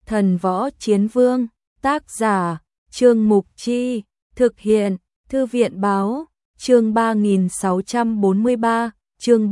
Thần Võ Chiến Vương, tác giả, Trương Mục Chi, thực hiện, Thư viện Báo, chương 3643, chương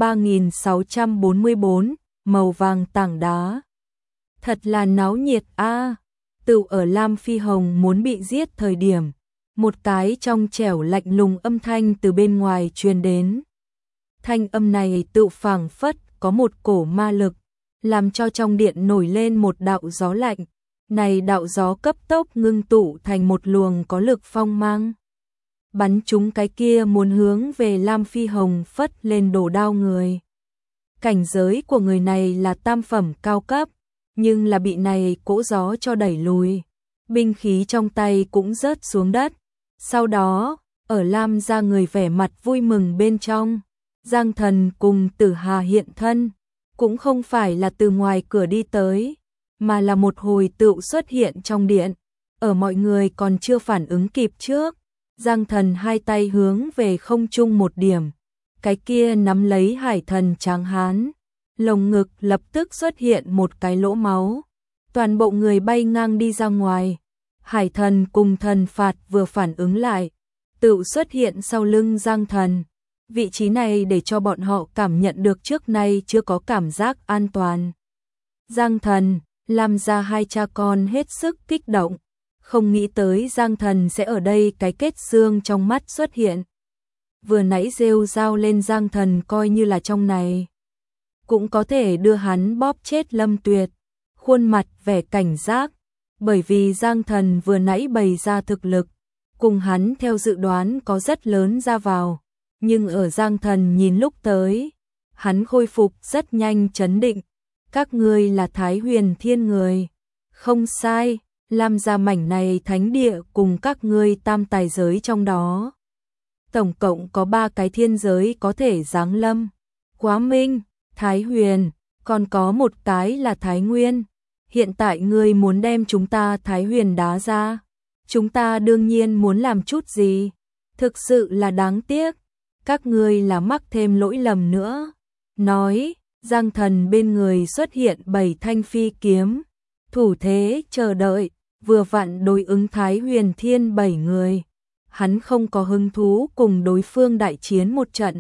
3644, màu vàng tảng đá. Thật là náo nhiệt a. Tựu ở Lam Phi Hồng muốn bị giết thời điểm, một cái trong trẻo lạnh lùng âm thanh từ bên ngoài truyền đến. Thanh âm này tựu phảng phất có một cổ ma lực, làm cho trong điện nổi lên một đạo gió lạnh. Này đạo gió cấp tốc ngưng tụ thành một luồng có lực phong mang, bắn trúng cái kia muốn hướng về Lam Phi Hồng phất lên đổ đao người. Cảnh giới của người này là tam phẩm cao cấp, nhưng là bị này cỗ gió cho đẩy lùi, binh khí trong tay cũng rớt xuống đất. Sau đó, ở Lam gia người vẻ mặt vui mừng bên trong, Giang Thần cùng Tử Hà hiện thân, cũng không phải là từ ngoài cửa đi tới, mà là một hồi tựu xuất hiện trong điện. Ở mọi người còn chưa phản ứng kịp trước, Giang Thần hai tay hướng về không trung một điểm, cái kia nắm lấy Hải Thần tráng hán, lồng ngực lập tức xuất hiện một cái lỗ máu, toàn bộ người bay ngang đi ra ngoài. Hải Thần cùng Thần Phạt vừa phản ứng lại, tựu xuất hiện sau lưng Giang Thần. Vị trí này để cho bọn họ cảm nhận được trước nay chưa có cảm giác an toàn. Giang Thần, Lam gia hai cha con hết sức kích động, không nghĩ tới Giang Thần sẽ ở đây cái kết xương trong mắt xuất hiện. Vừa nãy rêu rao lên Giang Thần coi như là trong này cũng có thể đưa hắn bóp chết Lâm Tuyệt, khuôn mặt vẻ cảnh giác, bởi vì Giang Thần vừa nãy bày ra thực lực, cùng hắn theo dự đoán có rất lớn ra vào, nhưng ở Giang Thần nhìn lúc tới, hắn khôi phục rất nhanh trấn định. Các ngươi là Thái Huyền Thiên người, không sai, Lam gia mảnh này thánh địa cùng các ngươi tam tài giới trong đó. Tổng cộng có 3 cái thiên giới có thể giáng lâm, Quá Minh, Thái Huyền, còn có một cái là Thái Nguyên. Hiện tại ngươi muốn đem chúng ta Thái Huyền đá ra, chúng ta đương nhiên muốn làm chút gì, thực sự là đáng tiếc, các ngươi là mắc thêm lỗi lầm nữa. Nói, Giang Thần bên người xuất hiện 7 thanh phi kiếm, thủ thế chờ đợi, vừa vặn đối ứng Thái Huyền Thiên 7 người. Hắn không có hứng thú cùng đối phương đại chiến một trận.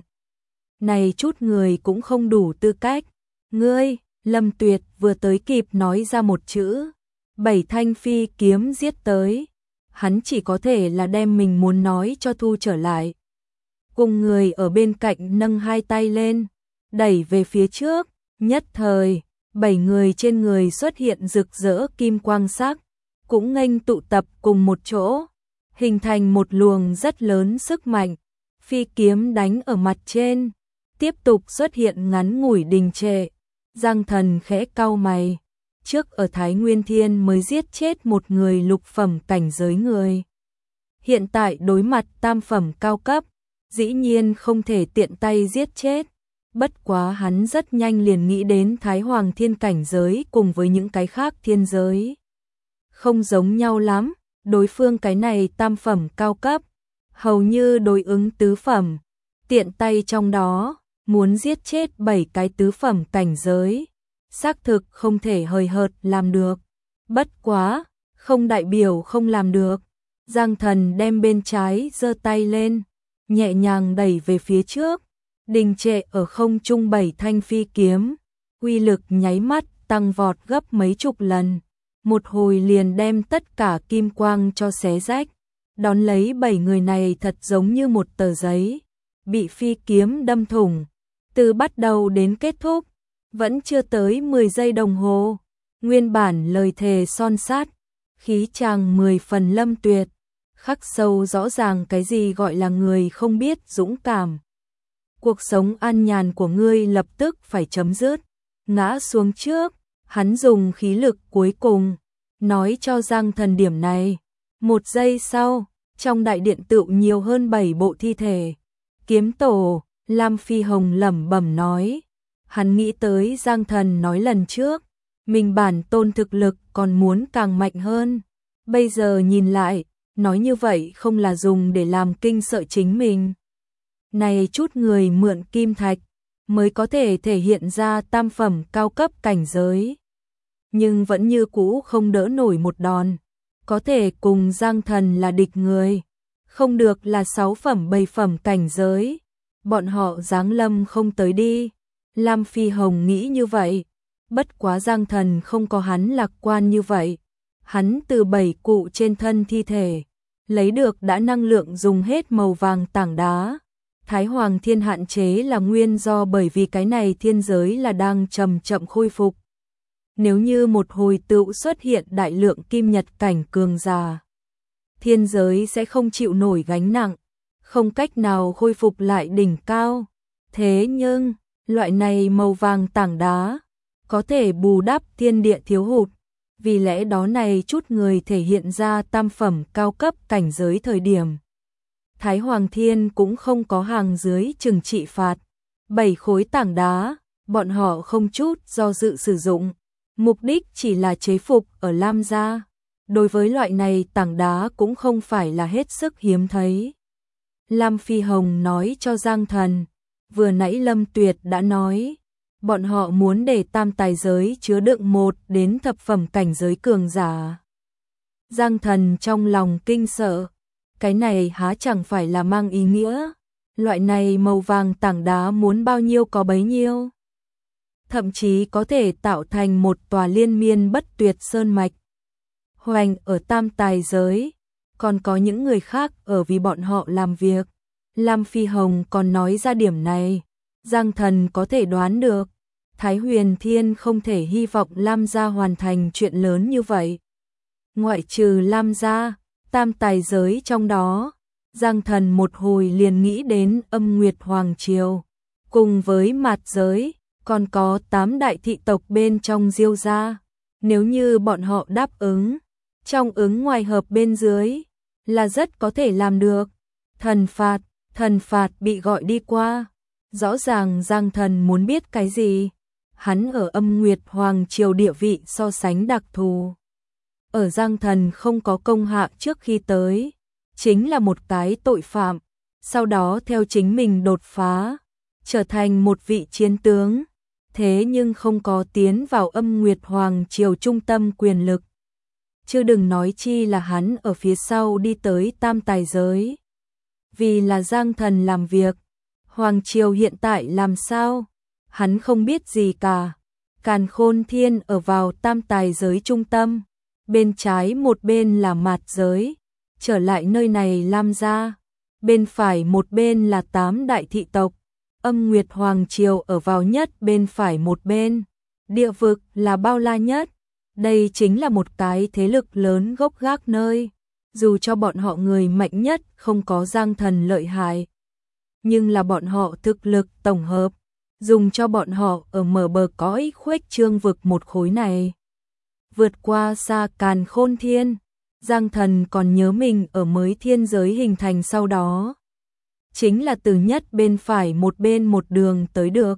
Này chút người cũng không đủ tư cách. Ngươi, Lâm Tuyệt vừa tới kịp nói ra một chữ, 7 thanh phi kiếm giết tới. Hắn chỉ có thể là đem mình muốn nói cho thu trở lại. Cùng người ở bên cạnh nâng hai tay lên, đẩy về phía trước, nhất thời, 7 người trên người xuất hiện rực rỡ kim quang sắc, cũng nghênh tụ tập cùng một chỗ, hình thành một luồng rất lớn sức mạnh. Phi kiếm đánh ở mặt trên, tiếp tục xuất hiện ngắn ngủi đình trệ. Giang Thần khẽ cau mày, trước ở Thái Nguyên Thiên mới giết chết một người lục phẩm cảnh giới người. Hiện tại đối mặt tam phẩm cao cấp, dĩ nhiên không thể tiện tay giết chết. Bất quá hắn rất nhanh liền nghĩ đến Thái Hoàng Thiên cảnh giới cùng với những cái khác thiên giới. Không giống nhau lắm, đối phương cái này tam phẩm cao cấp, hầu như đối ứng tứ phẩm. Tiện tay trong đó, muốn giết chết 7 cái tứ phẩm cảnh giới, xác thực không thể hời hợt làm được. Bất quá, không đại biểu không làm được. Giang Thần đem bên trái giơ tay lên, nhẹ nhàng đẩy về phía trước, đình trệ ở không trung 7 thanh phi kiếm, uy lực nháy mắt tăng vọt gấp mấy chục lần, một hồi liền đem tất cả kim quang cho xé rách, đón lấy 7 người này thật giống như một tờ giấy, bị phi kiếm đâm thủng, từ bắt đầu đến kết thúc, vẫn chưa tới 10 giây đồng hồ, nguyên bản lời thề son sát, khí chàng 10 phần Lâm Tuyệt, khắc sâu rõ ràng cái gì gọi là người không biết dũng cảm. Cuộc sống an nhàn của ngươi lập tức phải chấm dứt. Ngã xuống trước, hắn dùng khí lực cuối cùng, nói cho Giang Thần điểm này. Một giây sau, trong đại điện tựu nhiều hơn 7 bộ thi thể. Kiếm tổ, Lam Phi Hồng lẩm bẩm nói. Hắn nghĩ tới Giang Thần nói lần trước, mình bản tôn thực lực còn muốn càng mạnh hơn. Bây giờ nhìn lại, nói như vậy không là dùng để làm kinh sợ chính mình. Này chút người mượn kim thạch mới có thể thể hiện ra tam phẩm cao cấp cảnh giới. nhưng vẫn như cũ không đỡ nổi một đòn. Có thể cùng Giang Thần là địch người, không được là 6 phẩm 7 phẩm cảnh giới. Bọn họ giáng lâm không tới đi. Lam Phi Hồng nghĩ như vậy. Bất quá Giang Thần không có hắn lạc quan như vậy. Hắn từ 7 cụ trên thân thi thể lấy được đã năng lượng dùng hết màu vàng tảng đá. Thái Hoàng Thiên hạn chế là nguyên do bởi vì cái này thiên giới là đang chậm chậm khôi phục. Nếu như một hồi tựu xuất hiện đại lượng kim nhật cảnh cường giả, thiên giới sẽ không chịu nổi gánh nặng, không cách nào khôi phục lại đỉnh cao. Thế nhưng, loại này màu vàng tảng đá có thể bù đắp thiên địa thiếu hụt. Vì lẽ đó này chút người thể hiện ra tam phẩm cao cấp cảnh giới thời điểm. Thái Hoàng Thiên cũng không có hàng dưới trừng trị phạt. 7 khối tảng đá, bọn họ không chút do dự sử dụng. Mục đích chỉ là chế phục ở Lam gia. Đối với loại này tảng đá cũng không phải là hết sức hiếm thấy. Lam Phi Hồng nói cho Giang Thần, vừa nãy Lâm Tuyệt đã nói, bọn họ muốn để tam tài giới chứa đựng 1 đến thập phẩm cảnh giới cường giả. Giang Thần trong lòng kinh sợ, cái này há chẳng phải là mang ý nghĩa, loại này màu vàng tảng đá muốn bao nhiêu có bấy nhiêu. Thậm chí có thể tạo thành một tòa liên miên bất tuyệt sơn mạch. Hoành ở tam tài giới, còn có những người khác ở vì bọn họ làm việc. Lam Phi Hồng còn nói ra điểm này, Giang Thần có thể đoán được. Thái Huyền Thiên không thể hy vọng Lam gia hoàn thành chuyện lớn như vậy. Ngoại trừ Lam gia, tam tài giới trong đó, Giang Thần một hồi liền nghĩ đến Âm Nguyệt Hoàng Triều. Cùng với Mạt giới, còn có 8 đại thị tộc bên trong Diêu gia. Nếu như bọn họ đáp ứng, trong ứng ngoài hợp bên dưới, là rất có thể làm được. Thần phạt bị gọi đi qua. Rõ ràng Giang Thần muốn biết cái gì. Hắn ở Âm Nguyệt Hoàng Triều địa vị so sánh đặc thù. Ở Giang Thần không có công hạ trước khi tới, chính là một cái tội phạm. Sau đó theo chính mình đột phá, trở thành một vị chiến tướng. Thế nhưng không có tiến vào Âm Nguyệt Hoàng Triều trung tâm quyền lực. Chứ đừng nói chi là hắn ở phía sau đi tới tam tài giới. Vì là Giang Thần làm việc, Hoàng Triều hiện tại làm sao? Hắn không biết gì cả. Càn Khôn Thiên ở vào tam tài giới trung tâm, bên trái một bên là Mạt giới, trở lại nơi này Lam gia, bên phải một bên là 8 đại thị tộc. Âm Nguyệt Hoàng Triều ở vào nhất bên phải một bên, địa vực là bao la nhất. Đây chính là một cái thế lực lớn gốc gác nơi, dù cho bọn họ người mạnh nhất không có Giang Thần lợi hại, nhưng là bọn họ thực lực tổng hợp, dùng cho bọn họ ở mở bờ cõi khuếch trương vực một khối này. Vượt qua xa Càn Khôn Thiên, Giang Thần còn nhớ mình ở mới thiên giới hình thành sau đó. Chính là từ nhất bên phải một bên một đường tới được.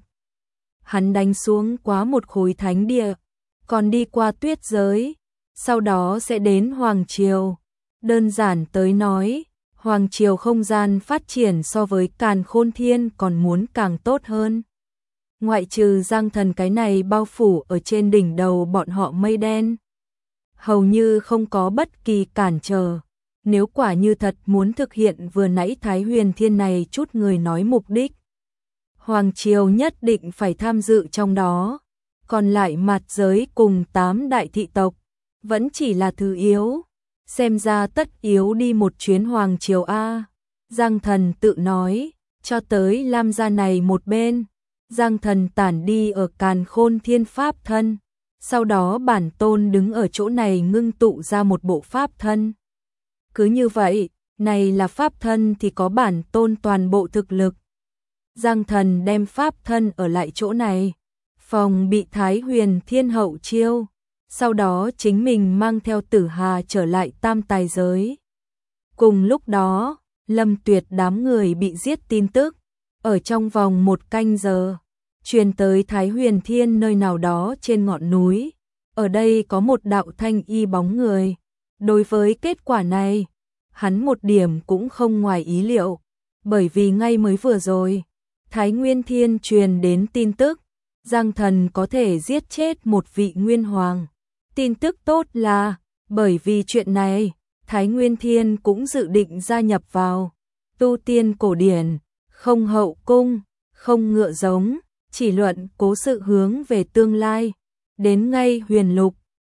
Hắn đánh xuống quá một khối thánh địa, còn đi qua tuyết giới, sau đó sẽ đến Hoàng Triều. Đơn giản tới nói, Hoàng Triều không gian phát triển so với Càn Khôn Thiên còn muốn càng tốt hơn. Ngoại trừ Giang Thần cái này bao phủ ở trên đỉnh đầu bọn họ mây đen, hầu như không có bất kỳ cản trở. Nếu quả như thật muốn thực hiện vừa nãy Thái Huyền Thiên này chút người nói mục đích, Hoàng Triều nhất định phải tham dự trong đó. Còn lại Mạt giới cùng 8 đại thị tộc vẫn chỉ là thứ yếu. Xem ra tất yếu đi một chuyến Hoàng Triều A. Giang Thần tự nói, cho tới Lam gia này một bên. Giang Thần tản đi ở Càn Khôn Thiên pháp thân. Sau đó bản tôn đứng ở chỗ này ngưng tụ ra một bộ pháp thân. Cứ như vậy, này là pháp thân thì có bản tôn toàn bộ thực lực. Giang Thần đem pháp thân ở lại chỗ này, phòng bị Thái Huyền Thiên hậu chiêu. Sau đó chính mình mang theo Tử Hà trở lại tam tài giới. Cùng lúc đó, Lâm Tuyệt đám người bị giết tin tức, ở trong vòng 1 canh giờ, truyền tới Thái Huyền Thiên nơi nào đó trên ngọn núi. Ở đây có một đạo thanh y bóng người. Đối với kết quả này, hắn một điểm cũng không ngoài ý liệu, bởi vì ngay mới vừa rồi, Thái Nguyên Thiên truyền đến tin tức, Giang Thần có thể giết chết một vị nguyên hoàng. Tin tức tốt là, bởi vì chuyện này, Thái Nguyên Thiên cũng dự định gia nhập vào tu tiên cổ điển, không hậu cung, không ngựa giống, chỉ luận cố sự hướng về tương lai. Đến ngay huyền lục,